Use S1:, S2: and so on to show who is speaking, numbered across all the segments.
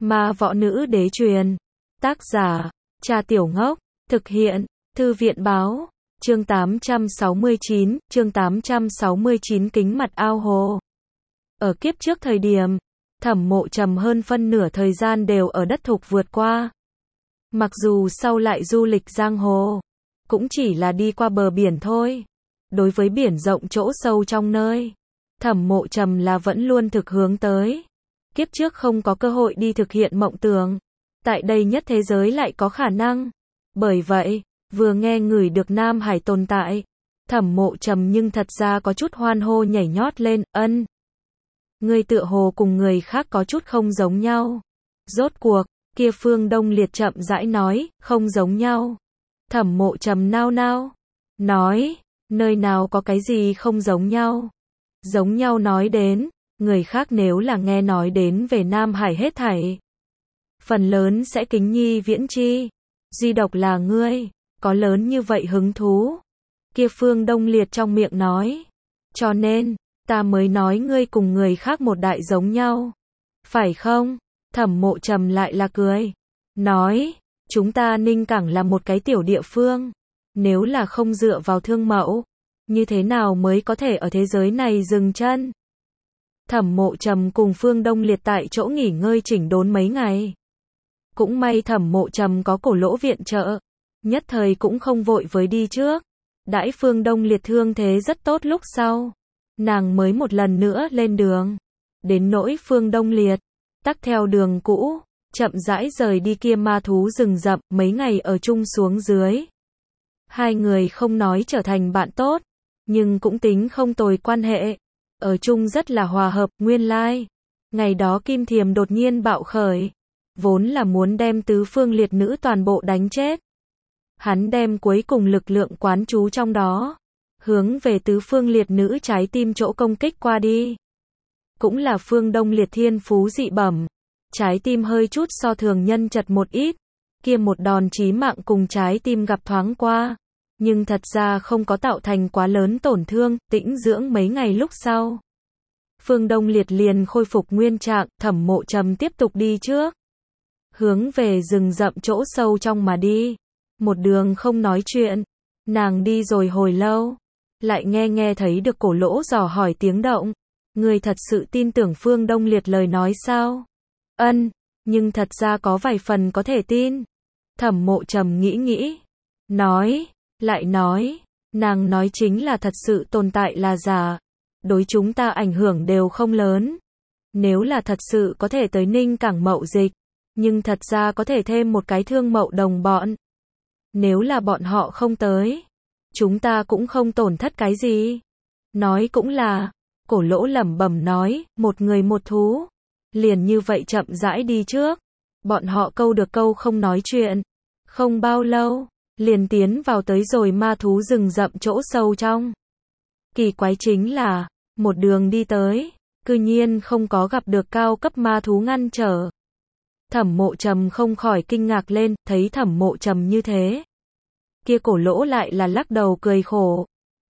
S1: Ma võ nữ đế truyền. Tác giả, Cha Tiểu Ngốc. Thực hiện, Thư viện báo. Chương 869, kính mặt ao hồ. Ở kiếp trước thời điểm, Thẩm Mộ Trầm hơn phân nửa thời gian đều ở đất thục vượt qua. Mặc dù sau lại du lịch giang hồ, cũng chỉ là đi qua bờ biển thôi. Đối với biển rộng chỗ sâu trong nơi, Thẩm Mộ Trầm là vẫn luôn thực hướng tới. Kiếp trước không có cơ hội đi thực hiện mộng tưởng, tại đây nhất thế giới lại có khả năng. Bởi vậy, vừa nghe ngửi được Nam Hải tồn tại, Thẩm Mộ Trầm nhưng thật ra có chút hoan hô nhảy nhót lên, ân. Ngươi tựa hồ cùng người khác có chút không giống nhau. Rốt cuộc, kia Phương Đông Liệt chậm rãi nói, không giống nhau. Thẩm Mộ Trầm nao nao, nói, nơi nào có cái gì không giống nhau. Giống nhau nói đến, người khác nếu là nghe nói đến về Nam Hải hết thảy, phần lớn sẽ kính nhi viễn chi. Duy độc là ngươi, có lớn như vậy hứng thú. Kia Phương Đông Liệt trong miệng nói, cho nên, ta mới nói ngươi cùng người khác một đại giống nhau. Phải không? Thẩm Mộ Trầm lại là cười. Nói, chúng ta Ninh Cảng là một cái tiểu địa phương. Nếu là không dựa vào thương mẫu, như thế nào mới có thể ở thế giới này dừng chân? Thẩm Mộ Trầm cùng Phương Đông Liệt tại chỗ nghỉ ngơi chỉnh đốn mấy ngày. Cũng may Thẩm Mộ Trầm có Cổ Lỗ viện trợ, nhất thời cũng không vội với đi trước. Đãi Phương Đông Liệt thương thế rất tốt lúc sau, nàng mới một lần nữa lên đường. Đến nỗi Phương Đông Liệt, tắc theo đường cũ, chậm rãi rời đi kia ma thú rừng rậm, mấy ngày ở chung xuống dưới. Hai người không nói trở thành bạn tốt, nhưng cũng tính không tồi quan hệ. Ở chung rất là hòa hợp, nguyên lai. Ngày đó Kim Thiềm đột nhiên bạo khởi, vốn là muốn đem tứ phương liệt nữ toàn bộ đánh chết. Hắn đem cuối cùng lực lượng quán trú trong đó, hướng về tứ phương liệt nữ trái tim chỗ công kích qua đi. Cũng là Phương Đông Liệt thiên phú dị bẩm, trái tim hơi chút so thường nhân chật một ít, kia một đòn chí mạng cùng trái tim gặp thoáng qua, nhưng thật ra không có tạo thành quá lớn tổn thương. Tĩnh dưỡng mấy ngày lúc sau, Phương Đông Liệt liền khôi phục nguyên trạng. Thẩm Mộ Trầm tiếp tục đi trước, hướng về rừng rậm chỗ sâu trong mà đi. Một đường không nói chuyện, nàng đi rồi hồi lâu, lại nghe thấy được Cổ Lỗ dò hỏi tiếng động. Người thật sự tin tưởng Phương Đông Liệt lời nói sao? Ân, nhưng thật ra có vài phần có thể tin. Thẩm Mộ Trầm nghĩ, nói, lại nói, nàng nói chính là thật sự tồn tại là giả, đối chúng ta ảnh hưởng đều không lớn. Nếu là thật sự có thể tới Ninh Cảng mậu dịch, nhưng thật ra có thể thêm một cái thương mậu đồng bọn. Nếu là bọn họ không tới, chúng ta cũng không tổn thất cái gì. Nói cũng là, Cổ Lỗ lẩm bẩm nói, một người một thú, liền như vậy chậm rãi đi trước. Bọn họ câu được câu không nói chuyện, không bao lâu, liền tiến vào tới rồi ma thú rừng rậm chỗ sâu trong. Kỳ quái chính là, một đường đi tới, cư nhiên không có gặp được cao cấp ma thú ngăn trở. Thẩm Mộ Trầm không khỏi kinh ngạc lên, thấy Thẩm Mộ Trầm như thế. Kia Cổ Lỗ lại là lắc đầu cười khổ,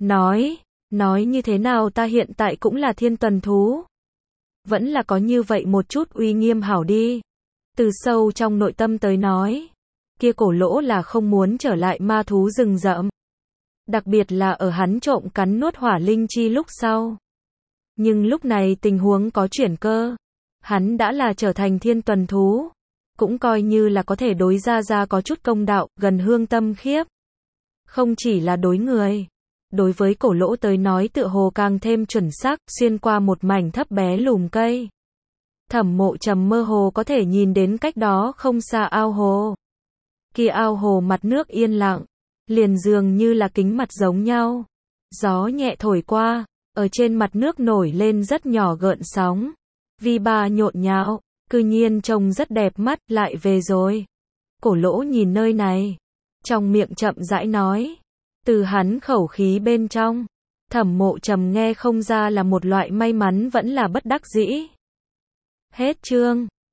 S1: nói như thế nào ta hiện tại cũng là thiên tuần thú. Vẫn là có như vậy một chút uy nghiêm hảo đi. Từ sâu trong nội tâm tới nói, kia Cổ Lỗ là không muốn trở lại ma thú rừng rậm. Đặc biệt là ở hắn trộm cắn nuốt hỏa linh chi lúc sau. Nhưng lúc này tình huống có chuyển cơ. Hắn đã là trở thành thiên tuần thú, cũng coi như là có thể đối ra có chút công đạo, gần hương tâm khiếp. Không chỉ là đối người, đối với Cổ Lỗ tới nói tựa hồ càng thêm chuẩn xác, xuyên qua một mảnh thấp bé lùm cây. Thẩm Mộ Trầm mơ hồ có thể nhìn đến cách đó không xa ao hồ. Kia ao hồ mặt nước yên lặng, liền dường như là kính mặt giống nhau. Gió nhẹ thổi qua, ở trên mặt nước nổi lên rất nhỏ gợn sóng. Vi ba nhộn nhạo, cư nhiên trông rất đẹp mắt, lại về rồi. Cổ Lỗ nhìn nơi này, trong miệng chậm rãi nói. Từ hắn khẩu khí bên trong, Thẩm Mộ Trầm nghe không ra là một loại may mắn vẫn là bất đắc dĩ. Hết chương.